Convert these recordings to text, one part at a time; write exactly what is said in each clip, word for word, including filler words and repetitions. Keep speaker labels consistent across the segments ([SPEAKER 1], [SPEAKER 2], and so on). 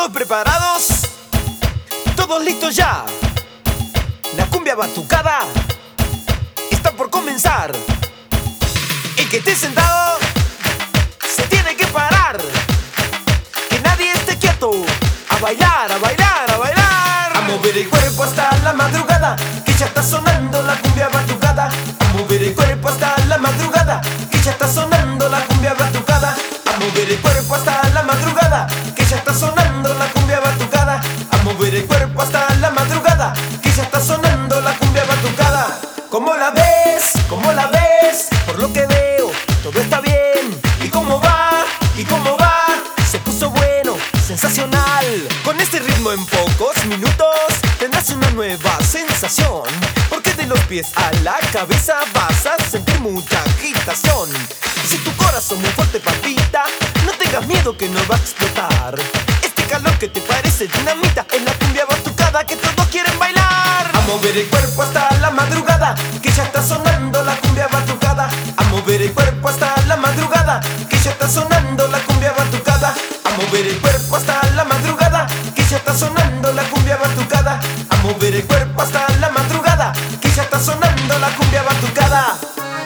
[SPEAKER 1] ¿Todos preparados? ¿Todos listos ya? La cumbia batucada está por comenzar. El que esté sentado se tiene que parar. Que nadie esté quieto. A bailar, a bailar, a bailar. A mover el cuerpo hasta la madrugada, que ya está sonando la cumbia batucada. A mover el cuerpo hasta la madrugada, que ya está sonando la cumbia batucada. A mover el cuerpo hasta la madrugada, que ya está sonando la cumbia batucada. A mover el cuerpo hasta la madrugada, que ya está sonando la cumbia batucada. ¿Cómo la ves? ¿Cómo la ves? Por lo que veo, todo está bien. ¿Y cómo va? ¿Y cómo va? Se puso bueno, sensacional. Con este ritmo en pocos minutos tendrás una nueva sensación, porque de los pies a la cabeza vas a sentir mucha agitación. Si tu corazón muy fuerte palpita, no tengas miedo que no va a explotar. Este calor que te parece dinamita es la cumbia batucada que todos quieren bailar. A mover el cuerpo hasta la madrugada, que ya está sonando la cumbia batucada. A mover el cuerpo hasta la madrugada, que ya está sonando la cumbia batucada. A mover el cuerpo hasta la madrugada, que ya está sonando la cumbia batucada. A mover el cuerpo hasta la madrugada, que ya está sonando la cumbia batucada.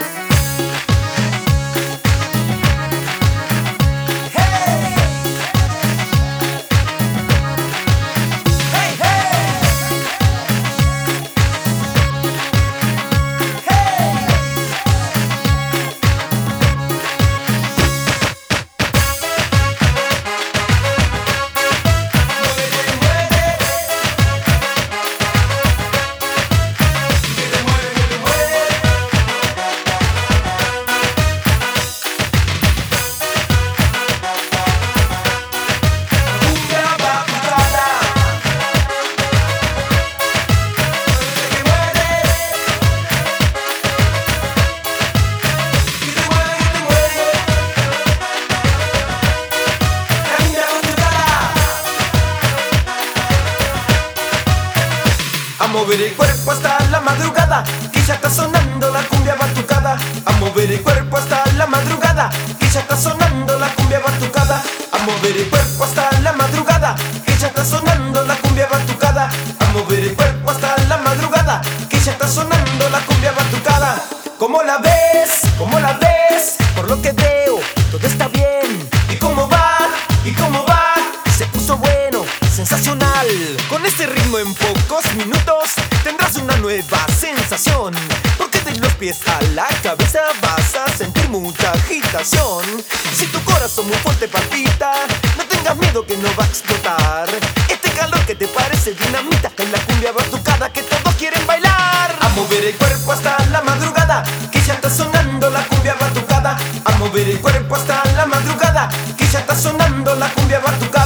[SPEAKER 1] A mover el cuerpo hasta la madrugada, que ya está sonando la cumbia batucada. A mover el cuerpo hasta la madrugada, que ya está sonando la cumbia batucada. A mover el cuerpo hasta la madrugada, que ya está sonando la cumbia batucada. A mover el cuerpo hasta la madrugada, que ya está sonando la cumbia batucada. ¿Cómo la ves? ¿Cómo la ves? Por lo que veo, todo está bien. ¿Y cómo va? ¿Y cómo va? Se puso bueno, sensacional. Con este ritmo en pocos minutos tendrás una nueva sensación, porque de los pies a la cabeza vas a sentir mucha agitación. Si tu corazón muy fuerte palpita, no tengas miedo que no va a explotar. Este calor que te parece dinamita es la cumbia batucada que todos quieren bailar. A mover el cuerpo hasta la madrugada, que ya está sonando la cumbia batucada. A mover el cuerpo hasta la madrugada, que ya está sonando la cumbia batucada.